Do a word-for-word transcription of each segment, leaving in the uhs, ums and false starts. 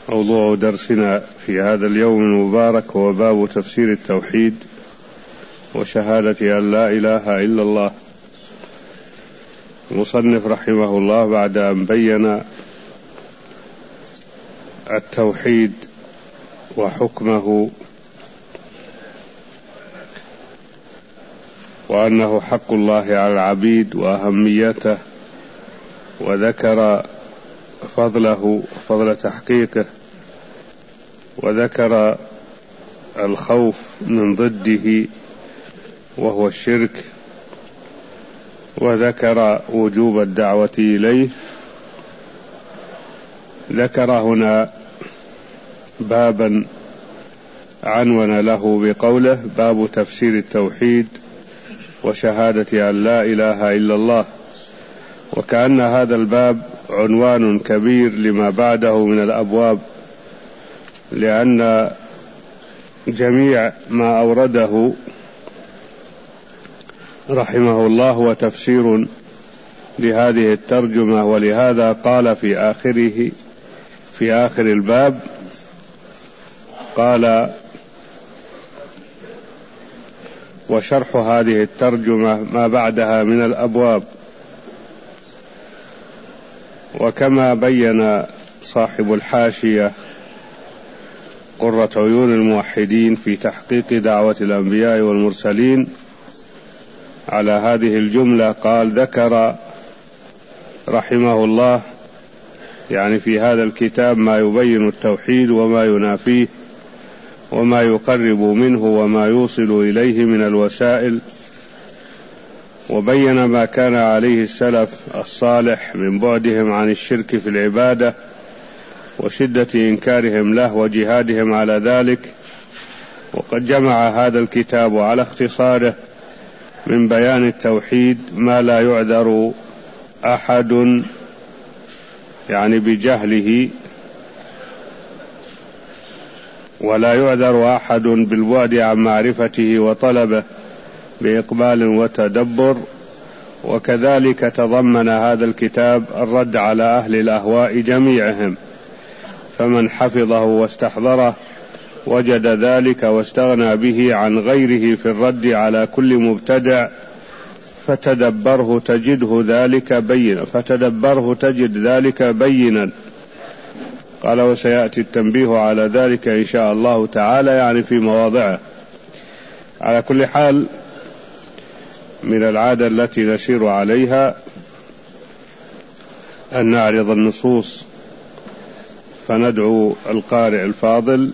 موضوع درسنا في هذا اليوم المبارك هو باب تفسير التوحيد وشهادة أن لا إله إلا الله. المصنف رحمه الله بعد أن بين التوحيد وحكمه وأنه حق الله على العبيد وأهميته، وذكر فضله فضل تحقيقه، وذكر الخوف من ضده وهو الشرك، وذكر وجوب الدعوة إليه. ذكر هنا بابا عنون له بقوله باب تفسير التوحيد وشهادة أن لا إله إلا الله، وكأن هذا الباب عنوان كبير لما بعده من الأبواب، لأن جميع ما أورده رحمه الله هو تفسير لهذه الترجمة، ولهذا قال في آخره في آخر الباب قال: وشرح هذه الترجمة ما بعدها من الأبواب. وكما بين صاحب الحاشية قرة عيون الموحدين في تحقيق دعوة الأنبياء والمرسلين على هذه الجملة، قال: ذكر رحمه الله يعني في هذا الكتاب ما يبين التوحيد وما ينافيه وما يقرب منه وما يوصل إليه من الوسائل، وبين ما كان عليه السلف الصالح من بعدهم عن الشرك في العبادة وشدة إنكارهم له وجهادهم على ذلك. وقد جمع هذا الكتاب على اختصاره من بيان التوحيد ما لا يعذر أحد يعني بجهله، ولا يعذر أحد بالبعد عن معرفته وطلبه بإقبال وتدبر. وكذلك تضمن هذا الكتاب الرد على أهل الأهواء جميعهم، فمن حفظه واستحضره وجد ذلك واستغنى به عن غيره في الرد على كل مبتدع، فتدبره تجده ذلك بينا فتدبره تجد ذلك بينا قال: وسيأتي التنبيه على ذلك إن شاء الله تعالى، يعني في مواضعه. على كل حال، من العادة التي نسير عليها أن نعرض النصوص، فندعو القارئ الفاضل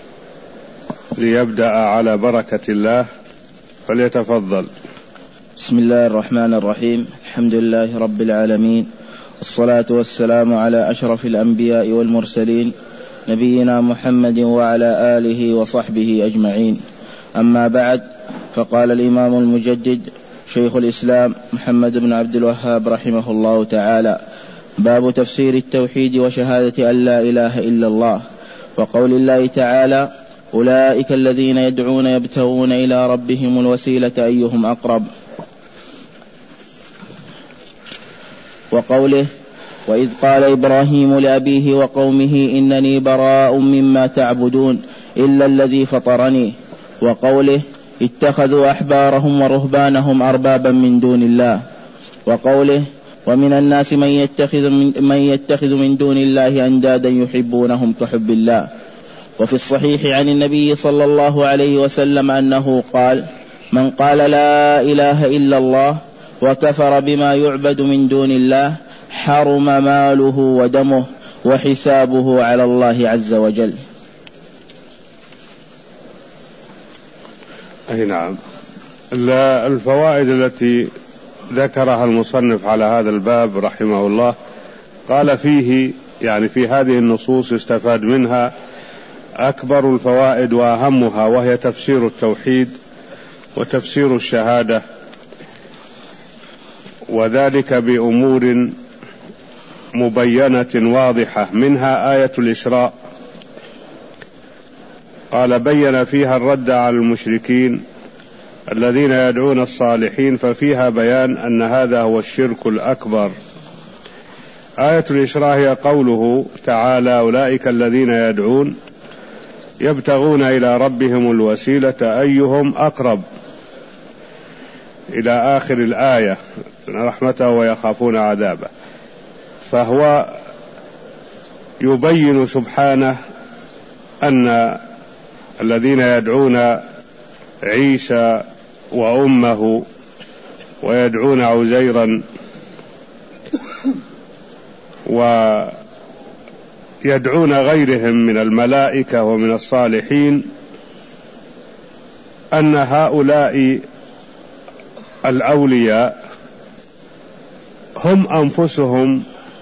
ليبدأ على بركة الله، فليتفضل. بسم الله الرحمن الرحيم. الحمد لله رب العالمين، والصلاة والسلام على أشرف الأنبياء والمرسلين نبينا محمد وعلى آله وصحبه أجمعين. أما بعد، فقال الإمام المجدد شيخ الإسلام محمد بن عبد الوهاب رحمه الله تعالى: باب تفسير التوحيد وشهادة أن لا إله إلا الله، وقول الله تعالى: أولئك الذين يدعون يبتغون إلى ربهم الوسيلة أيهم أقرب، وقوله: وإذ قال إبراهيم لأبيه وقومه إنني براء مما تعبدون إلا الذي فطرني، وقوله: اتخذوا أحبارهم ورهبانهم أربابا من دون الله، وقوله: ومن الناس من يتخذ من, من يتخذ من دون الله أندادا يحبونهم كحب الله. وفي الصحيح عن النبي صلى الله عليه وسلم أنه قال: من قال لا إله إلا الله وكفر بما يعبد من دون الله حرم ماله ودمه وحسابه على الله عز وجل. أي نعم. الفوائد التي ذكرها المصنف على هذا الباب رحمه الله، قال فيه يعني في هذه النصوص استفاد منها أكبر الفوائد وأهمها، وهي تفسير التوحيد وتفسير الشهادة، وذلك بأمور مبينة واضحة، منها آية الإسراء. قال: بين فيها الرد على المشركين الذين يدعون الصالحين، ففيها بيان أن هذا هو الشرك الأكبر آية الإسراء هي قوله تعالى: أولئك الذين يدعون يبتغون إلى ربهم الوسيلة أيهم أقرب، إلى آخر الآية، رحمته ويخافون عذابه. فهو يبين سبحانه أن الذين يدعون عيسى وأمه ويدعون عزيرا ويدعون غيرهم من الملائكة ومن الصالحين، أن هؤلاء الأولياء هم أنفسهم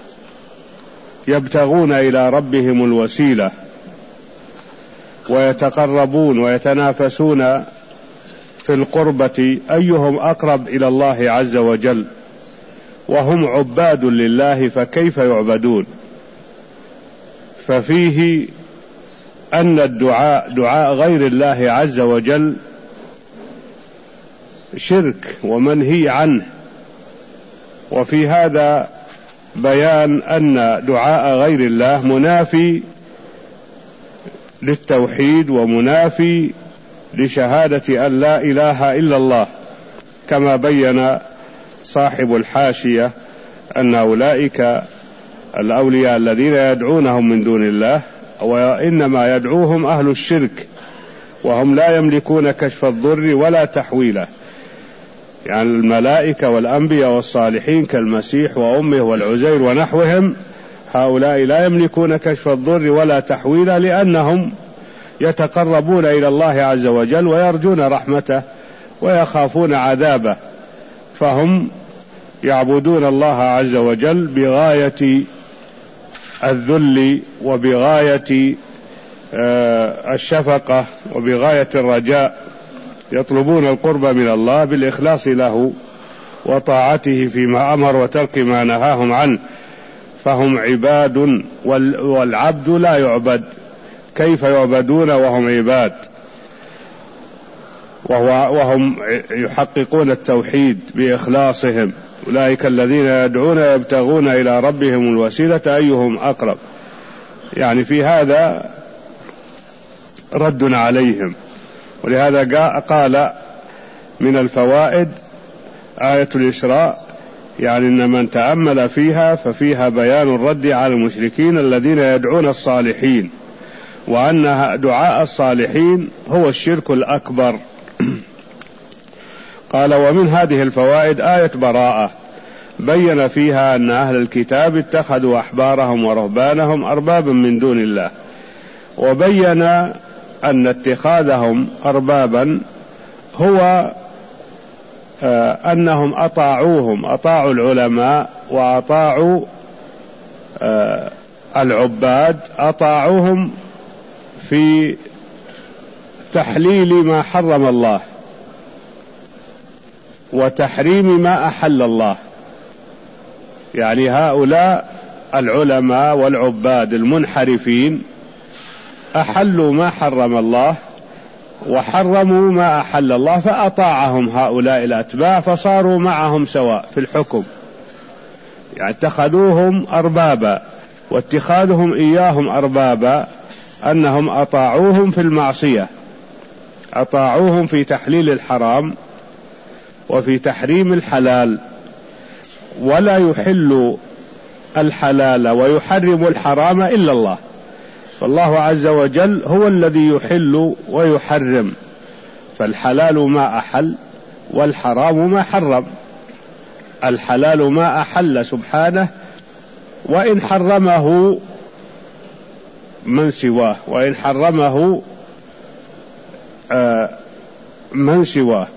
يبتغون إلى ربهم الوسيلة ويتقربون ويتنافسون في القربة أيهم أقرب إلى الله عز وجل، وهم عباد لله، فكيف يعبدون؟ ففيه أن الدعاء دعاء غير الله عز وجل شرك ومنهي عنه، وفي هذا بيان أن دعاء غير الله منافي للتوحيد ومنافي لشهادة أن لا إله إلا الله، كما بين صاحب الحاشية أن أولئك الأولياء الذين يدعونهم من دون الله وإنما يدعوهم أهل الشرك، وهم لا يملكون كشف الضر ولا تحويله، يعني الملائكة والأنبياء والصالحين كالمسيح وأمه والعزير ونحوهم، هؤلاء لا يملكون كشف الضر ولا تحويله، لأنهم يتقربون إلى الله عز وجل ويرجون رحمته ويخافون عذابه، فهم يعبدون الله عز وجل بغاية الذل وبغاية الشفقة وبغاية الرجاء، يطلبون القرب من الله بالإخلاص له وطاعته فيما أمر وترك ما نهاهم عنه، فهم عباد، والعبد لا يعبد، كيف يعبدون وهم عباد؟ وهم يحققون التوحيد بإخلاصهم. أولئك الذين يدعون يبتغون إلى ربهم الوسيلة أيهم أقرب، يعني في هذا رد عليهم. ولهذا قال من الفوائد آية الإسراء، يعني أن من تأمل فيها ففيها بيان الرد على المشركين الذين يدعون الصالحين، وأن دعاء الصالحين هو الشرك الأكبر. قال: ومن هذه الفوائد آية براءة بين فيها أن أهل الكتاب اتخذوا أحبارهم ورهبانهم أربابا من دون الله، وبين أن اتخاذهم أربابا هو آه أنهم أطاعوهم، أطاعوا العلماء وأطاعوا آه العباد، أطاعوهم في تحليل ما حرم الله وتحريم ما أحل الله. يعني هؤلاء العلماء والعباد المنحرفين أحلوا ما حرم الله وحرموا ما أحل الله، فأطاعهم هؤلاء الأتباع فصاروا معهم سواء في الحكم، يعني اتخذوهم أربابا، واتخاذهم إياهم أربابا أنهم أطاعوهم في المعصية، أطاعوهم في تحليل الحرام وفي تحريم الحلال، ولا يحل الحلال ويحرم الحرام إلا الله، فالله عز وجل هو الذي يحل ويحرم، فالحلال ما أحل والحرام ما حرم. الحلال ما أحل سبحانه، وإن حرمه من سواه، وإن حرمه آه من سواه،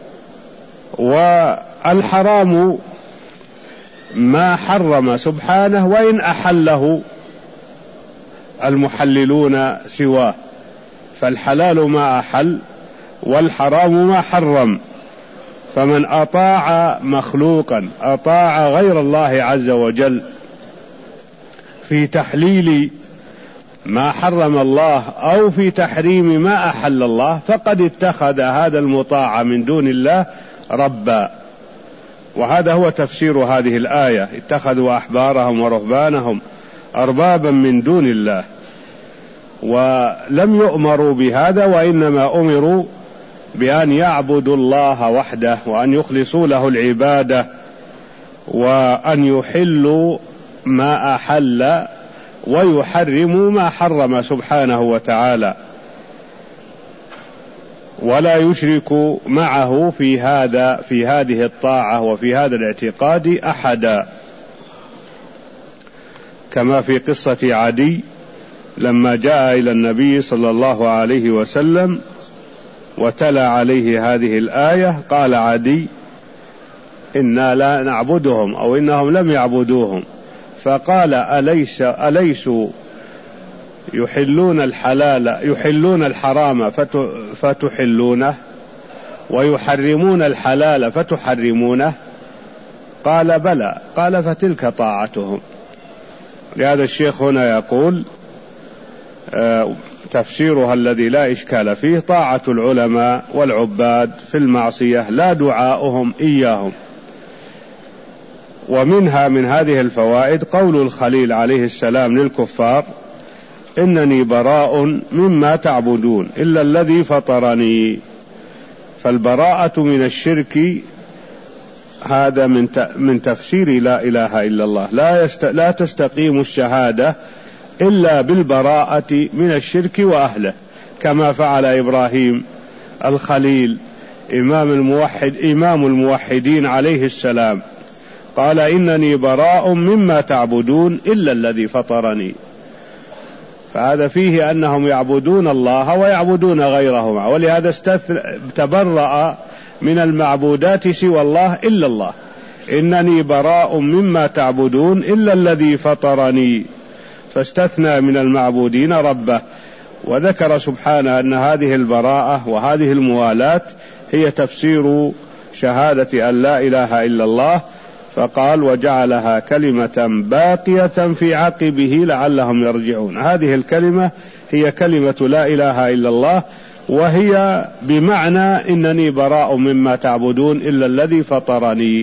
والحرام ما حرم سبحانه وإن أحله المحللون سواه، فالحلال ما أحل والحرام ما حرم. فمن أطاع مخلوقا، أطاع غير الله عز وجل في تحليل ما حرم الله أو في تحريم ما أحل الله، فقد اتخذ هذا المطاع من دون الله ربا، وهذا هو تفسير هذه الآية: اتخذوا أحبارهم ورهبانهم أربابا من دون الله. ولم يؤمروا بهذا، وإنما أمروا بأن يعبدوا الله وحده، وأن يخلصوا له العبادة، وأن يحلوا ما أحل ويحرموا ما حرم سبحانه وتعالى، ولا يشركوا معه في هذا في هذه الطاعة وفي هذا الاعتقاد أحدا، كما في قصة عدي لما جاء إلى النبي صلى الله عليه وسلم وتلا عليه هذه الآية، قال عدي: إنا لا نعبدهم، أو إنهم لم يعبدوهم. فقال: أليس أليسوا يحلون الحلال يحلون الحرام فتحلونه، ويحرمون الحلال فتحرمونه؟ قال: بلى. قال: فتلك طاعتهم. لهذا الشيخ هنا يقول تفسيرها الذي لا إشكال فيه: طاعة العلماء والعباد في المعصية، لا دعاؤهم إياهم. ومنها من هذه الفوائد قول الخليل عليه السلام للكفار: إنني براء مما تعبدون إلا الذي فطرني. فالبراءة من الشرك هذا من من تفسير لا إله إلا الله. لا, يست لا تستقيم الشهادة إلا بالبراءة من الشرك وأهله، كما فعل إبراهيم الخليل إمام الموحد إمام الموحدين عليه السلام، قال: إنني براء مما تعبدون إلا الذي فطرني. فهذا فيه أنهم يعبدون الله ويعبدون غيرهما، ولهذا تبرأ من المعبودات سوى الله إلا الله. إنني براء مما تعبدون إلا الذي فطرني، فاستثنى من المعبودين ربه. وذكر سبحانه أن هذه البراءة وهذه الموالاة هي تفسير شهادة أن لا إله إلا الله، فقال: وجعلها كلمة باقية في عقبه لعلهم يرجعون. هذه الكلمة هي كلمة لا إله إلا الله، وهي بمعنى إنني براء مما تعبدون إلا الذي فطرني.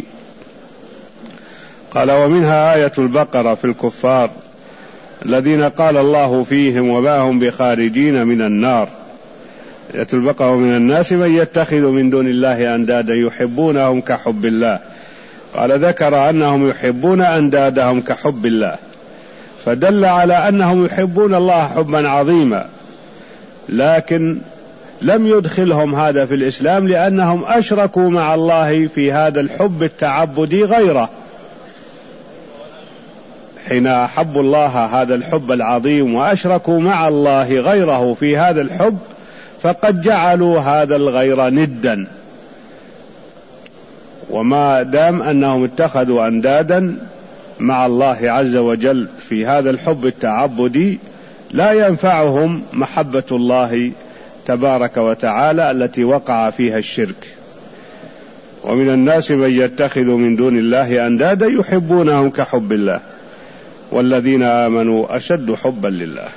قال: ومنها آية البقرة في الكفار الذين قال الله فيهم وما هم بخارجين من النار. آية البقرة: ومن الناس من يتخذ من دون الله أندادا يحبونهم كحب الله. قال: ذكر أنهم يحبون أندادهم كحب الله، فدل على أنهم يحبون الله حبا عظيما، لكن لم يدخلهم هذا في الإسلام، لأنهم أشركوا مع الله في هذا الحب التعبدي غيره. حين أحبوا الله هذا الحب العظيم وأشركوا مع الله غيره في هذا الحب، فقد جعلوا هذا الغير ندا. وما دام أنهم اتخذوا أندادا مع الله عز وجل في هذا الحب التعبدي، لا ينفعهم محبة الله تبارك وتعالى التي وقع فيها الشرك. ومن الناس من يتخذ من دون الله أندادا يحبونهم كحب الله والذين آمنوا أشد حبا لله.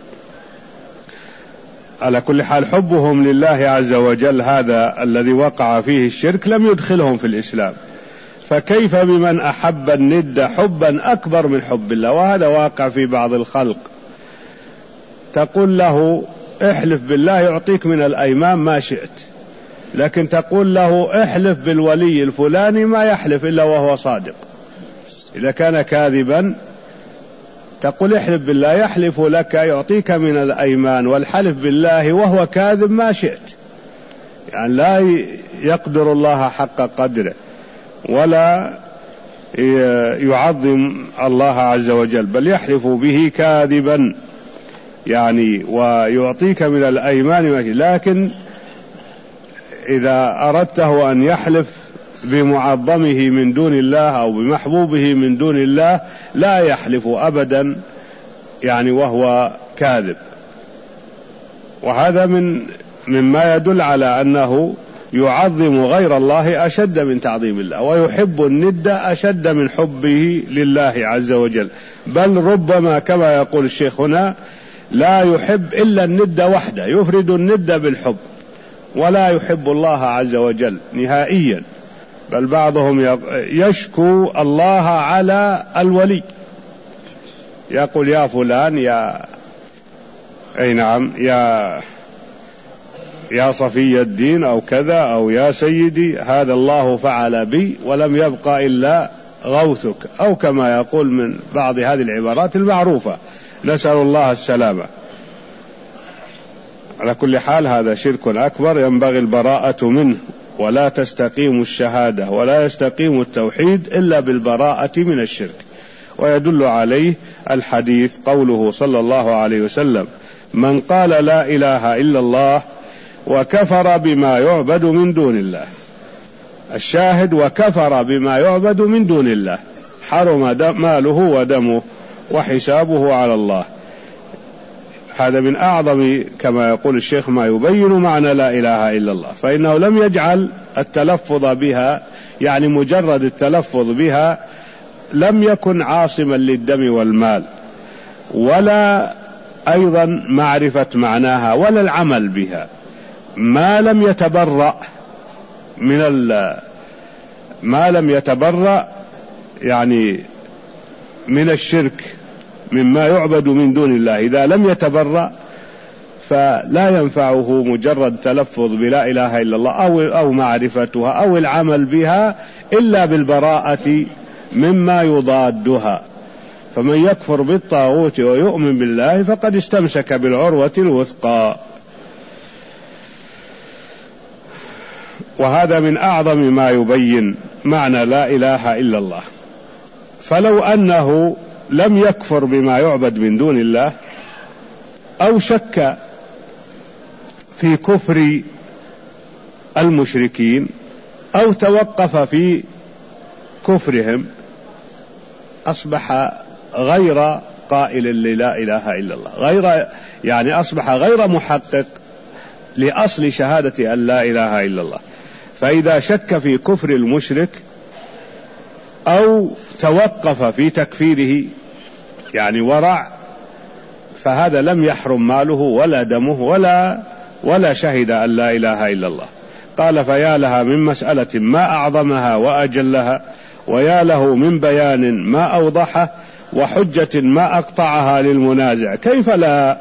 على كل حال حبهم لله عز وجل هذا الذي وقع فيه الشرك لم يدخلهم في الإسلام، فكيف بمن أحب الند حبا أكبر من حب الله؟ وهذا واقع في بعض الخلق. تقول له احلف بالله يعطيك من الأيمان ما شئت، لكن تقول له احلف بالولي الفلاني ما يحلف إلا وهو صادق. إذا كان كاذبا تقول احلف بالله يحلف لك يعطيك من الأيمان، والحلف بالله وهو كاذب ما شئت. يعني لا يقدر الله حق قدره ولا يعظم الله عز وجل، بل يحلف به كاذبا يعني ويعطيك من الأيمان ما شئت. لكن إذا أردته أن يحلف بمعظمه من دون الله أو بمحبوبه من دون الله لا يحلف أبدا يعني وهو كاذب. وهذا من مما يدل على أنه يعظم غير الله أشد من تعظيم الله، ويحب الند أشد من حبه لله عز وجل. بل ربما كما يقول الشيخ هنا لا يحب إلا الند وحده، يفرد الند بالحب ولا يحب الله عز وجل نهائيا، بل بعضهم يشكو الله على الولي، يقول يا فلان يا أي نعم يا يا صفي الدين أو كذا، أو يا سيدي هذا الله فعل بي ولم يبقى إلا غوثك، أو كما يقول من بعض هذه العبارات المعروفة، نسأل الله السلامة. على كل حال هذا شرك أكبر ينبغي البراءة منه، ولا تستقيم الشهادة ولا يستقيم التوحيد إلا بالبراءة من الشرك. ويدل عليه الحديث قوله صلى الله عليه وسلم: من قال لا إله إلا الله وكفر بما يعبد من دون الله. الشاهد: وكفر بما يعبد من دون الله، حرم ماله ودمه وحسابه على الله. هذا من أعظم كما يقول الشيخ ما يبين معنى لا إله إلا الله، فإنه لم يجعل التلفظ بها، يعني مجرد التلفظ بها، لم يكن عاصما للدم والمال، ولا أيضا معرفة معناها ولا العمل بها، ما لم يتبرأ من ال ما لم يتبرأ يعني من الشرك مما يعبد من دون الله. إذا لم يتبرأ فلا ينفعه مجرد تلفظ بلا إله إلا الله أو, أو معرفتها أو العمل بها إلا بالبراءة مما يضادها. فمن يكفر بالطاغوت ويؤمن بالله فقد استمسك بالعروة الوثقى. وهذا من أعظم ما يبين معنى لا إله إلا الله. فلو أنه لم يكفر بما يعبد من دون الله أو شك في كفر المشركين أو توقف في كفرهم أصبح غير قائل للا إله إلا الله، غير يعني أصبح غير محقق لأصل شهادة أن لا إله إلا الله. فإذا شك في كفر المشرك أو توقف في تكفيره يعني ورع، فهذا لم يحرم ماله ولا دمه ولا ولا شهد أن لا إله إلا الله. قال: فيا لها من مسألة ما أعظمها وأجلها، ويا له من بيان ما أوضحه، وحجة ما أقطعها للمنازع، كيف لا؟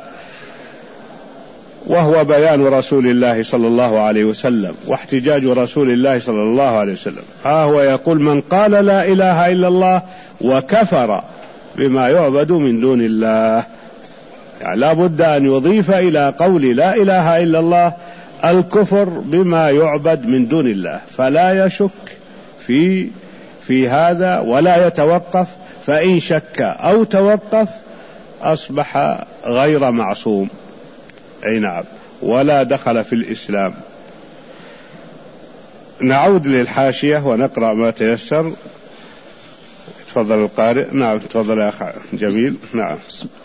وهو بيان رسول الله صلى الله عليه وسلم واحتجاج رسول الله صلى الله عليه وسلم. ها هو يقول: من قال لا إله إلا الله وكفر بما يعبد من دون الله. يعني لا بد أن يضيف إلى قول لا إله إلا الله الكفر بما يعبد من دون الله، فلا يشك في في هذا ولا يتوقف، فإن شك أو توقف أصبح غير معصوم. أي نعم، ولا دخل في الإسلام. نعود للحاشية ونقرأ ما تيسر. تفضل القارئ. نعم تفضل يا أخي جميل. نعم.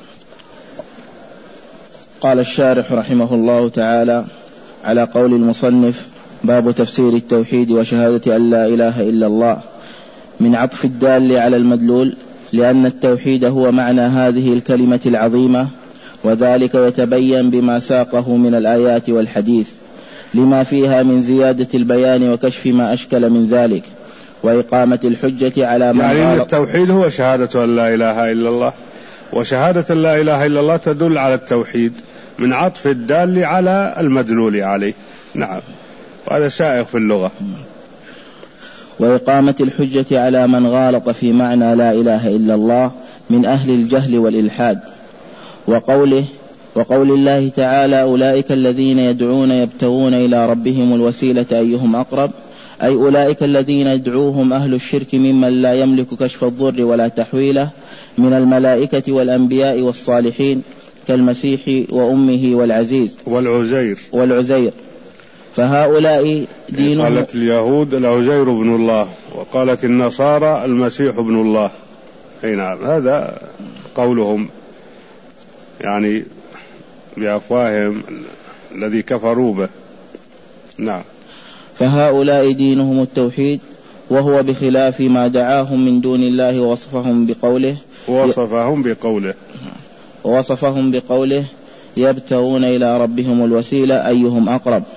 قال الشارح رحمه الله تعالى على قول المصنف: باب تفسير التوحيد وشهادة أن لا إله إلا الله، من عطف الدال على المدلول، لأن التوحيد هو معنى هذه الكلمة العظيمة، وذلك يتبين بما ساقه من الآيات والحديث، لما فيها من زيادة البيان وكشف ما أشكل من ذلك، وإقامة الحجة على من يعني غالط. التوحيد هو شهادة أن لا إله إلا الله، وشهادة لا إله إلا الله تدل على التوحيد من عطف الدال على المدلول عليه. نعم، وهذا سائغ في اللغة. وإقامة الحجة على من غالط في معنى لا إله إلا الله من أهل الجهل والإلحاد. وقوله وقول الله تعالى: أولئك الذين يدعون يبتغون إلى ربهم الوسيلة أيهم أقرب، أي أولئك الذين يدعوهم أهل الشرك ممن لا يملك كشف الضر ولا تحويله من الملائكة والأنبياء والصالحين كالمسيح وأمه والعزيز والعزير والعزير فهؤلاء دينهم. قالت اليهود العزير ابن الله، وقالت النصارى المسيح ابن الله. أي نعم، هذا قولهم يعني بأفواههم الذي كفروا به. نعم. فهؤلاء دينهم التوحيد، وهو بخلاف ما دعاهم من دون الله، ووصفهم بقوله وصفهم بقوله ووصفهم بقوله يبتغون إلى ربهم الوسيلة أيهم أقرب،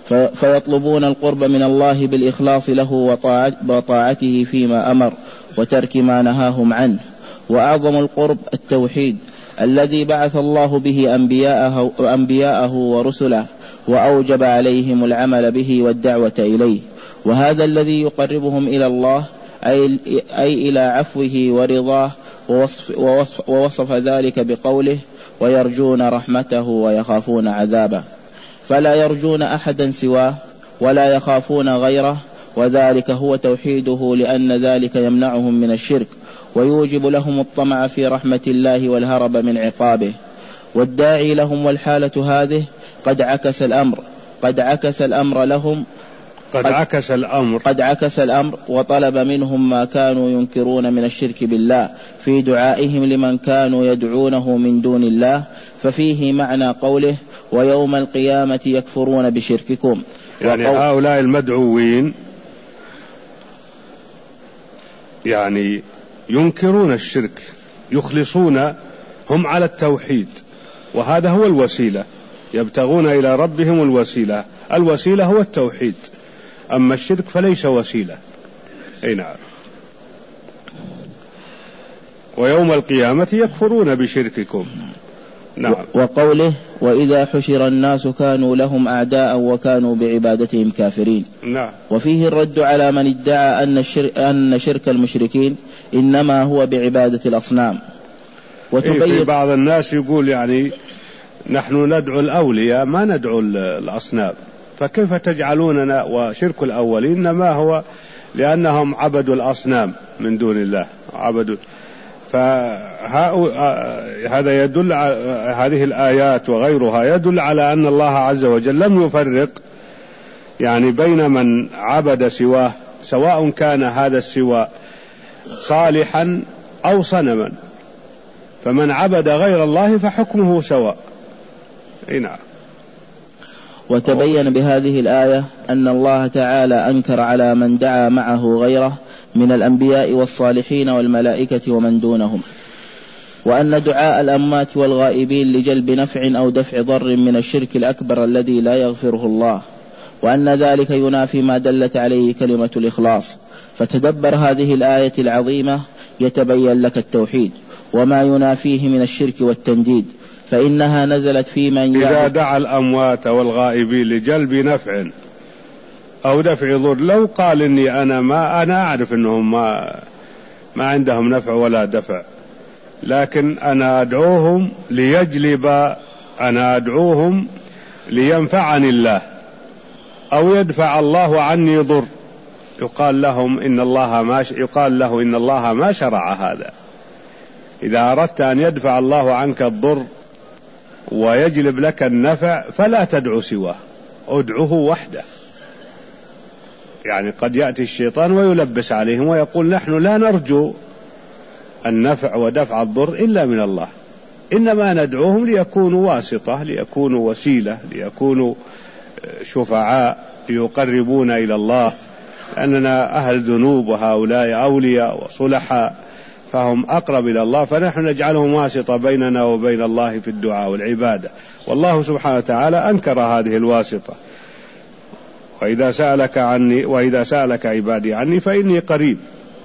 فيطلبون القرب من الله بالإخلاص له وطاعته فيما أمر وترك ما نهاهم عنه. وأعظم القرب التوحيد الذي بعث الله به أنبياءه, أنبياءه ورسله وأوجب عليهم العمل به والدعوة إليه، وهذا الذي يقربهم إلى الله أي, أي إلى عفوه ورضاه، ووصف, ووصف, ووصف ذلك بقوله ويرجون رحمته ويخافون عذابه، فلا يرجون أحدا سواه ولا يخافون غيره، وذلك هو توحيده، لأن ذلك يمنعهم من الشرك ويوجب لهم الطمع في رحمة الله والهرب من عقابه. والداعي لهم والحالة هذه قد عكس الأمر قد عكس الأمر لهم قد, قد عكس الأمر قد عكس الأمر وطلب منهم ما كانوا ينكرون من الشرك بالله في دعائهم لمن كانوا يدعونه من دون الله، ففيه معنى قوله ويوم القيامة يكفرون بشرككم. يعني هؤلاء المدعوين يعني ينكرون الشرك، يخلصون هم على التوحيد، وهذا هو الوسيلة، يبتغون إلى ربهم الوسيلة، الوسيلة هو التوحيد، أما الشرك فليس وسيلة. أي نعم. ويوم القيامة يكفرون بشرككم. نعم. وقوله وإذا حشر الناس كانوا لهم أعداء وكانوا بعبادتهم كافرين. نعم. وفيه الرد على من ادعى أن الشرك, أن شرك المشركين إنما هو بعبادة الأصنام. وتبين في بعض الناس يقول يعني نحن ندعو الأولياء ما ندعو الأصنام، فكيف تجعلوننا وشرك الأولين ما هو لأنهم عبدوا الأصنام من دون الله عبدوا. فهذا يدل على هذه الآيات وغيرها يدل على أن الله عز وجل لم يفرق يعني بين من عبد سواه، سواء كان هذا السوى صالحا أو صنما، فمن عبد غير الله فحكمه سواء. نعم. وتبين بهذه الآية أن الله تعالى أنكر على من دعا معه غيره من الأنبياء والصالحين والملائكة ومن دونهم، وأن دعاء الأموات والغائبين لجلب نفع أو دفع ضر من الشرك الأكبر الذي لا يغفره الله، وأن ذلك ينافي ما دلت عليه كلمة الإخلاص. فتدبر هذه الآية العظيمة يتبين لك التوحيد وما ينافيه من الشرك والتنديد، فإنها نزلت في من إذا دعا الأموات والغائبين لجلب نفع أو دفع ضر، لو قال إني أنا ما أنا أعرف أنهم ما ما عندهم نفع ولا دفع، لكن أنا أدعوهم ليجلب أنا أدعوهم لينفعني الله أو يدفع الله عني ضر، يقال لهم إن الله ما يقال له إن الله ما شرع هذا. إذا أردت أن يدفع الله عنك الضر ويجلب لك النفع فلا تدعو سواه، ادعوه وحده. يعني قد يأتي الشيطان ويلبس عليهم ويقول نحن لا نرجو النفع ودفع الضر إلا من الله، إنما ندعوهم ليكونوا واسطة، ليكونوا وسيلة، ليكونوا شفعاء، ليقربونا إلى الله، لأننا أهل ذنوب وهؤلاء أولياء وصلحاء فهم أقرب إلى الله، فنحن نجعلهم واسطة بيننا وبين الله في الدعاء والعبادة. والله سبحانه وتعالى أنكر هذه الواسطة. وإذا سألك عني وإذا سألك عبادي عني فإني قريب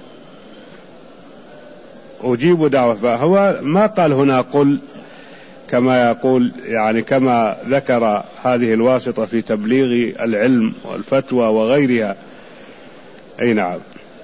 أجيب دعوة. فهو ما قال هنا قل كما يقول يعني كما ذكر هذه الواسطة في تبليغ العلم والفتوى وغيرها. أي نعم.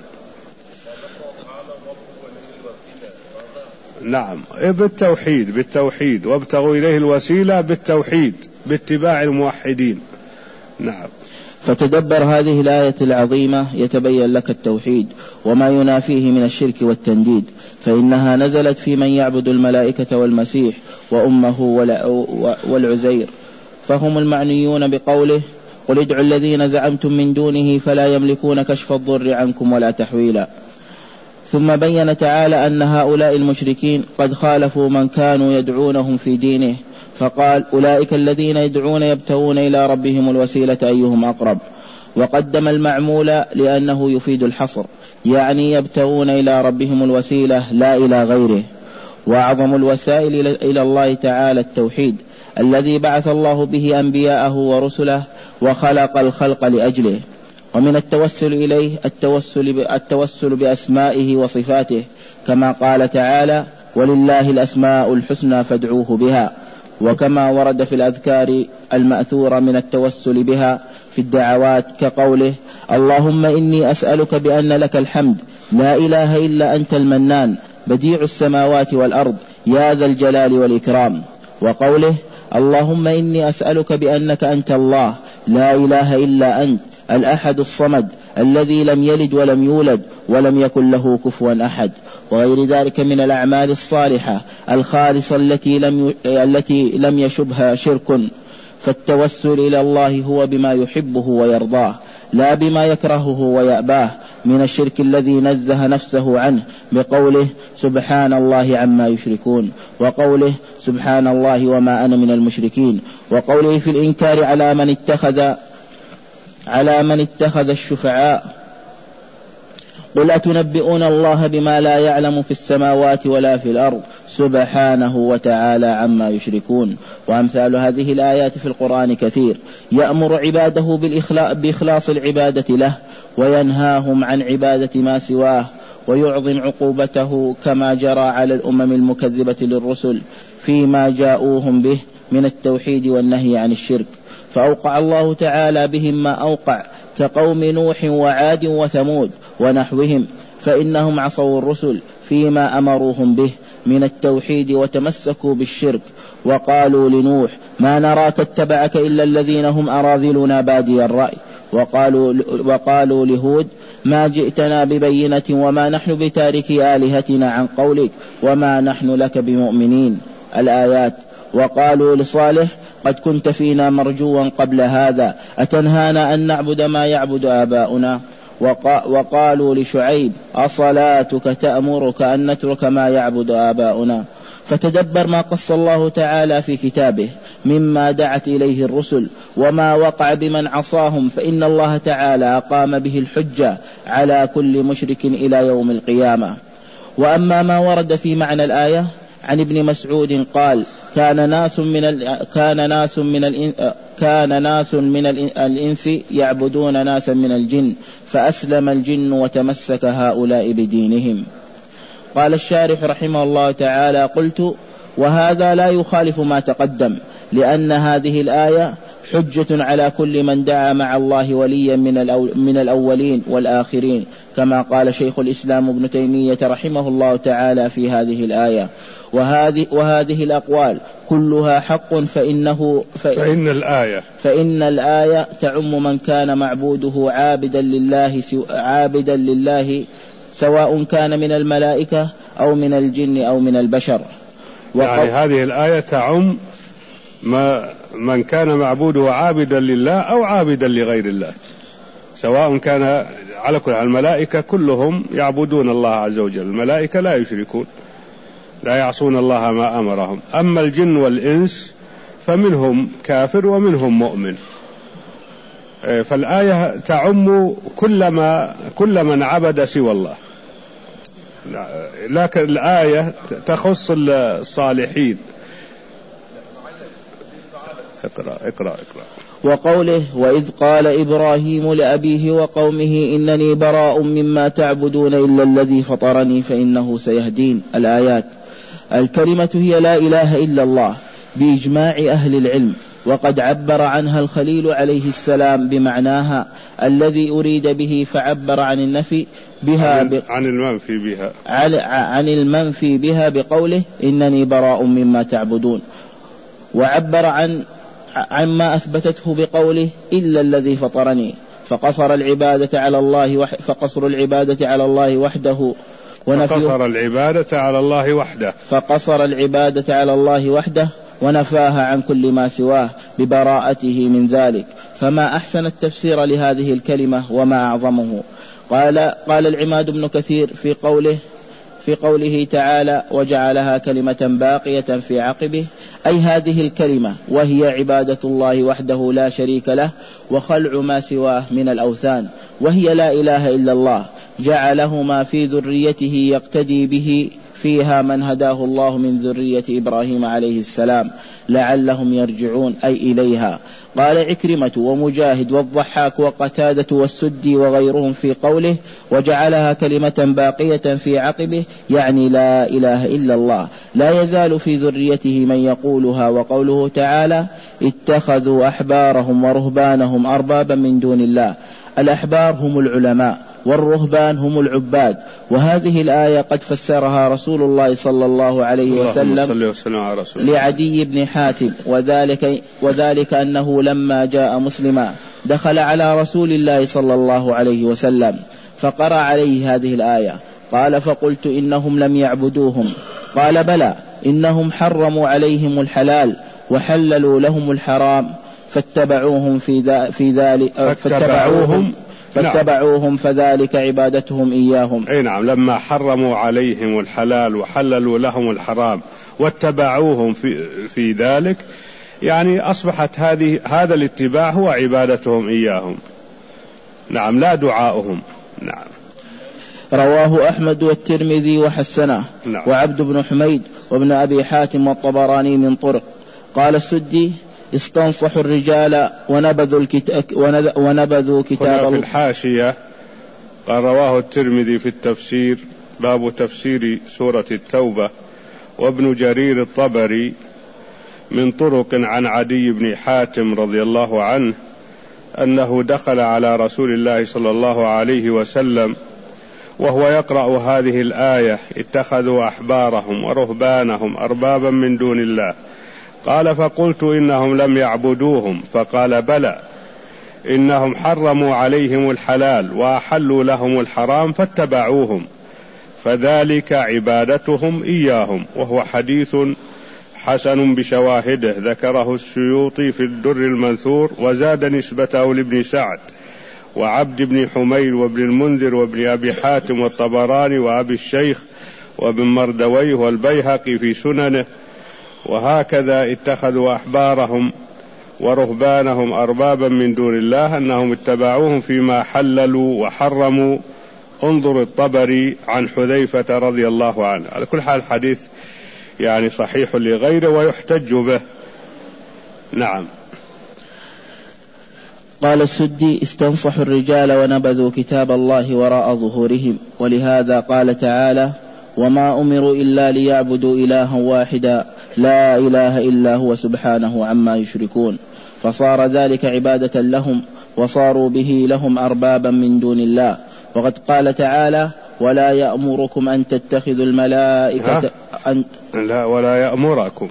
نعم بالتوحيد بالتوحيد وابتغوا إليه الوسيلة بالتوحيد باتباع الموحدين. نعم. فتدبر هذه الآية العظيمة يتبين لك التوحيد وما ينافيه من الشرك والتنديد، فإنها نزلت في من يعبد الملائكة والمسيح وأمه والعزير، فهم المعنيون بقوله قل ادعوا الذين زعمتم من دونه فلا يملكون كشف الضر عنكم ولا تحويلا. ثم بين تعالى أن هؤلاء المشركين قد خالفوا من كانوا يدعونهم في دينه، فقال أولئك الذين يدعون يبتغون إلى ربهم الوسيلة أيهم أقرب، وقدم المعمول لأنه يفيد الحصر، يعني يبتغون إلى ربهم الوسيلة لا إلى غيره. وأعظم الوسائل إلى الله تعالى التوحيد الذي بعث الله به أنبياءه ورسله وخلق الخلق لأجله. ومن التوسل إليه التوسل, التوسل بأسمائه وصفاته، كما قال تعالى: ولله الأسماء الحسنى فادعوه بها. وكما ورد في الأذكار المأثورة من التوسل بها في الدعوات، كقوله: اللهم إني أسألك بأن لك الحمد لا إله إلا أنت المنان بديع السماوات والأرض يا ذا الجلال والإكرام. وقوله: اللهم إني أسألك بأنك أنت الله لا إله إلا أنت الأحد الصمد الذي لم يلد ولم يولد ولم يكن له كفوا أحد. وغير ذلك من الأعمال الصالحة الخالصة التي لم التي لم يشبها شرك. فالتوسل إلى الله هو بما يحبه ويرضاه لا بما يكرهه ويأباه من الشرك الذي نزه نفسه عنه بقوله: سبحان الله عما يشركون، وقوله: سبحان الله وما أنا من المشركين، وقوله في الإنكار على من اتخذ على من اتخذ الشفعاء: قل أتنبئون الله بما لا يعلم في السماوات ولا في الأرض سبحانه وتعالى عما يشركون. وأمثال هذه الآيات في القرآن كثير، يأمر عباده بإخلاص العبادة له، وينهاهم عن عبادة ما سواه، ويعظم عقوبته كما جرى على الأمم المكذبة للرسل فيما جاءوهم به من التوحيد والنهي عن الشرك. فأوقع الله تعالى بهم ما أوقع كقوم نوح وعاد وثمود ونحوهم، فإنهم عصوا الرسل فيما أمروهم به من التوحيد وتمسكوا بالشرك، وقالوا لنوح: ما نراك اتبعك إلا الذين هم أراذلنا بادي الرأي. وقالوا, وقالوا لهود: ما جئتنا ببينة وما نحن بتاركي آلهتنا عن قولك وما نحن لك بمؤمنين. الآيات. وقالوا لصالح: قد كنت فينا مرجوا قبل هذا أتنهانا أن نعبد ما يعبد آباؤنا. وقالوا لشعيب: أصلاتك تأمرك أن نترك ما يعبد آباؤنا. فتدبر ما قص الله تعالى في كتابه مما دعت إليه الرسل وما وقع بمن عصاهم، فإن الله تعالى قام به الحجة على كل مشرك إلى يوم القيامة. وأما ما ورد في معنى الآية عن ابن مسعود قال: كان ناس من ال... كان ناس من ال... كان ناس من ال... الإنس يعبدون ناسا من الجن فأسلم الجن وتمسك هؤلاء بدينهم. قال الشارح رحمه الله تعالى: قلت: وهذا لا يخالف ما تقدم، لأن هذه الآية حجة على كل من دعا مع الله وليا من, الأو... من الأولين والآخرين، كما قال شيخ الإسلام ابن تيمية رحمه الله تعالى في هذه الآية. وهذه, وهذه الأقوال كلها حق، فإنه فإن, فإن الآية فإن الآية تعم من كان معبوده عابدا لله عابدا لله سواء كان من الملائكة أو من الجن أو من البشر. يعني هذه الآية تعم ما من كان معبوده عابدا لله أو عابدا لغير الله، سواء كان على كل. الملائكة كلهم يعبدون الله عز وجل، الملائكة لا يشركون، لا يعصون الله ما أمرهم. أما الجن والإنس فمنهم كافر ومنهم مؤمن. فالآية تعم كل ما كل من عبد سوى الله، لكن الآية تخص الصالحين. اقرأ اقرأ اقرأ. وقوله: وإذ قال إبراهيم لأبيه وقومه إنني براء مما تعبدون إلا الذي فطرني فإنه سيهدين. الآيات. الكلمة هي لا إله إلا الله بإجماع أهل العلم، وقد عبر عنها الخليل عليه السلام بمعناها الذي أريد به، فعبر عن النفي بها عن, ب... عن المنفي بها عن المنفي بها بقوله إنني براء مما تعبدون، وعبر عن عما أثبتته بقوله إلا الذي فطرني، فقصر العبادة على الله وح... فقصر العبادة على الله وحده فقصر العبادة على الله وحده فقصر العبادة على الله وحده ونفاها عن كل ما سواه ببراءته من ذلك. فما أحسن التفسير لهذه الكلمة وما أعظمه. قال قال العماد بن كثير في قوله في قوله تعالى: وجعلها كلمة باقية في عقبه، أي هذه الكلمة وهي عبادة الله وحده لا شريك له وخلع ما سواه من الأوثان، وهي لا إله إلا الله، جعله ما في ذريته يقتدي به فيها من هداه الله من ذرية إبراهيم عليه السلام لعلهم يرجعون، أي إليها. قال عكرمة ومجاهد والضحاك وقتادة والسدي وغيرهم في قوله وجعلها كلمة باقية في عقبه يعني لا إله إلا الله لا يزال في ذريته من يقولها. وقوله تعالى اتخذوا أحبارهم ورهبانهم أربابا من دون الله، الأحبار هم العلماء والرهبان هم العباد. وهذه الآية قد فسرها رسول الله صلى الله عليه وسلم لعدي بن حاتم، وذلك, وذلك أنه لما جاء مسلما دخل على رسول الله صلى الله عليه وسلم فقرأ عليه هذه الآية، قال فقلت إنهم لم يعبدوهم، قال بلى إنهم حرموا عليهم الحلال وحللوا لهم الحرام فاتبعوهم في ذلك فاتبعوهم فاتبعوهم فذلك عبادتهم إياهم. أي نعم، لما حرموا عليهم الحلال وحللوا لهم الحرام واتبعوهم في, في ذلك، يعني أصبحت هذه هذا الاتباع هو عبادتهم إياهم. نعم، لا دعاؤهم. نعم. رواه أحمد والترمذي وحسنه. نعم. وعبد بن حميد وابن أبي حاتم والطبراني من طرق. قال السدي استنصحوا الرجال ونبذوا, الكتاب ونبذوا كتاب الله. في الحاشية قال رواه الترمذي في التفسير باب تفسير سورة التوبة، وابن جرير الطبري من طرق عن عدي بن حاتم رضي الله عنه أنه دخل على رسول الله صلى الله عليه وسلم وهو يقرأ هذه الآية اتخذوا أحبارهم ورهبانهم أربابا من دون الله، قال فقلت إنهم لم يعبدوهم، فقال بلى إنهم حرموا عليهم الحلال وأحلوا لهم الحرام فاتبعوهم فذلك عبادتهم إياهم. وهو حديث حسن بشواهده، ذكره السيوطي في الدر المنثور وزاد نسبته لابن سعد وعبد بن حميد وابن المنذر وابن أبي حاتم والطبراني وأبي الشيخ وابن مردويه والبيهقي في سننه. وهكذا اتخذوا أحبارهم ورهبانهم أربابا من دون الله أنهم اتبعوهم فيما حللوا وحرموا. انظر الطبري عن حذيفة رضي الله عنه. على كل حال الحديث يعني صحيح لغيره ويحتج به. نعم. قال السدي استنصحوا الرجال ونبذوا كتاب الله وراء ظهورهم، ولهذا قال تعالى وما أمروا إلا ليعبدوا إلها واحدا لا إله إلا هو سبحانه عما يشركون، فصار ذلك عبادة لهم وصاروا به لهم أربابا من دون الله. وقد قال تعالى ولا يأمركم أن تتخذوا الملائكة أن لا ولا يأمركم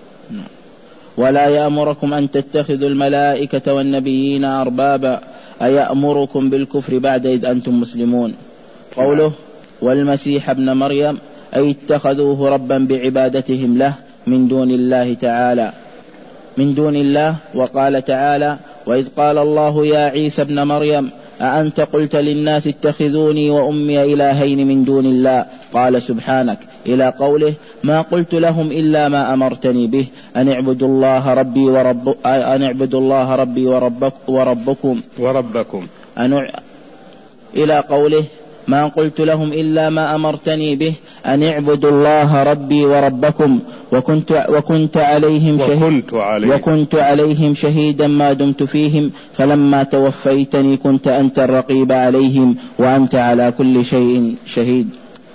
ولا يأمركم أن تتخذوا الملائكة والنبيين أربابا أيأمركم بالكفر بعد إذ أنتم مسلمون. قوله والمسيح ابن مريم أي اتخذوه ربا بعبادتهم له من دون الله تعالى من دون الله. وقال تعالى وإذ قال الله يا عيسى ابن مريم أأنت قلت للناس اتخذوني وأمي إلهين من دون الله قال سبحانك إلى قوله ما قلت لهم إلا ما أمرتني به أن اعبدوا الله ربي ورب أن اعبدوا الله ربي وربك وربكم وربكم أن إلى قوله ما قلت لهم إلا ما أمرتني به أن اعبدوا الله ربي وربكم وكنت, وكنت, عليهم وكنت, عليهم وكنت عليهم شهيدا ما دمت فيهم فلما توفيتني كنت أنت الرقيب عليهم وأنت على كل شيء شهيد.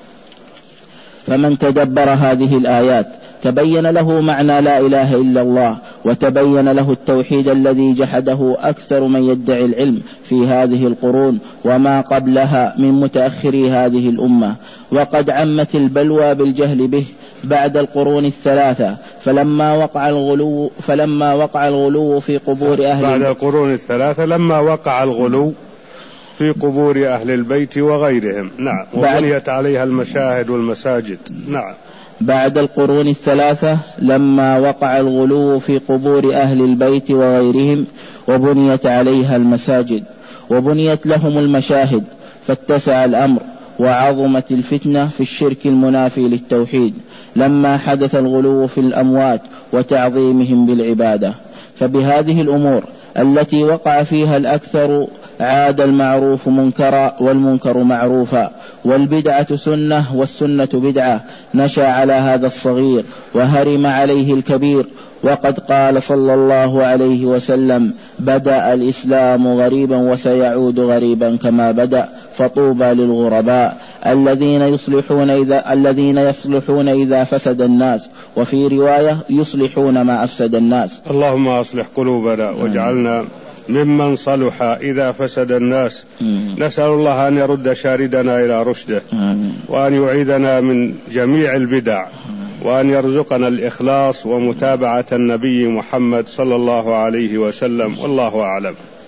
فمن تدبر هذه الآيات تبين له معنى لا إله إلا الله، وتبين له التوحيد الذي جحده أكثر من يدعي العلم في هذه القرون وما قبلها من متأخري هذه الأمة. وقد عمت البلوى بالجهل به بعد القرون الثلاثة، فلما وقع الغلو فلما وقع الغلو في قبور أهل بعد القرون الثلاثة لما وقع الغلو في قبور أهل البيت وغيرهم. نعم. وبنيت عليها المشاهد والمساجد. نعم. بعد القرون الثلاثة لما وقع الغلو في قبور أهل البيت وغيرهم وبنيت عليها المساجد وبنيت لهم المشاهد، فاتسع الأمر وعظمت الفتنة في الشرك المنافي للتوحيد لما حدث الغلو في الأموات وتعظيمهم بالعبادة. فبهذه الأمور التي وقع فيها الأكثر عاد المعروف منكرا والمنكر معروفا، والبدعة سنة والسنة بدعة. نشأ على هذا الصغير وهرم عليه الكبير وقد قال صلى الله عليه وسلم: بدأ الإسلام غريبا وسيعود غريبا كما بدأ، فطوبى للغرباء الذين يصلحون إذا, الذين يصلحون إذا فسد الناس، وفي رواية يصلحون ما أفسد الناس. اللهم أصلح قلوبنا واجعلنا ممن صلح إذا فسد الناس. نسأل الله أن يرد شاردنا إلى رشده، وأن يعيذنا من جميع البدع، وأن يرزقنا الإخلاص ومتابعة النبي محمد صلى الله عليه وسلم، والله أعلم.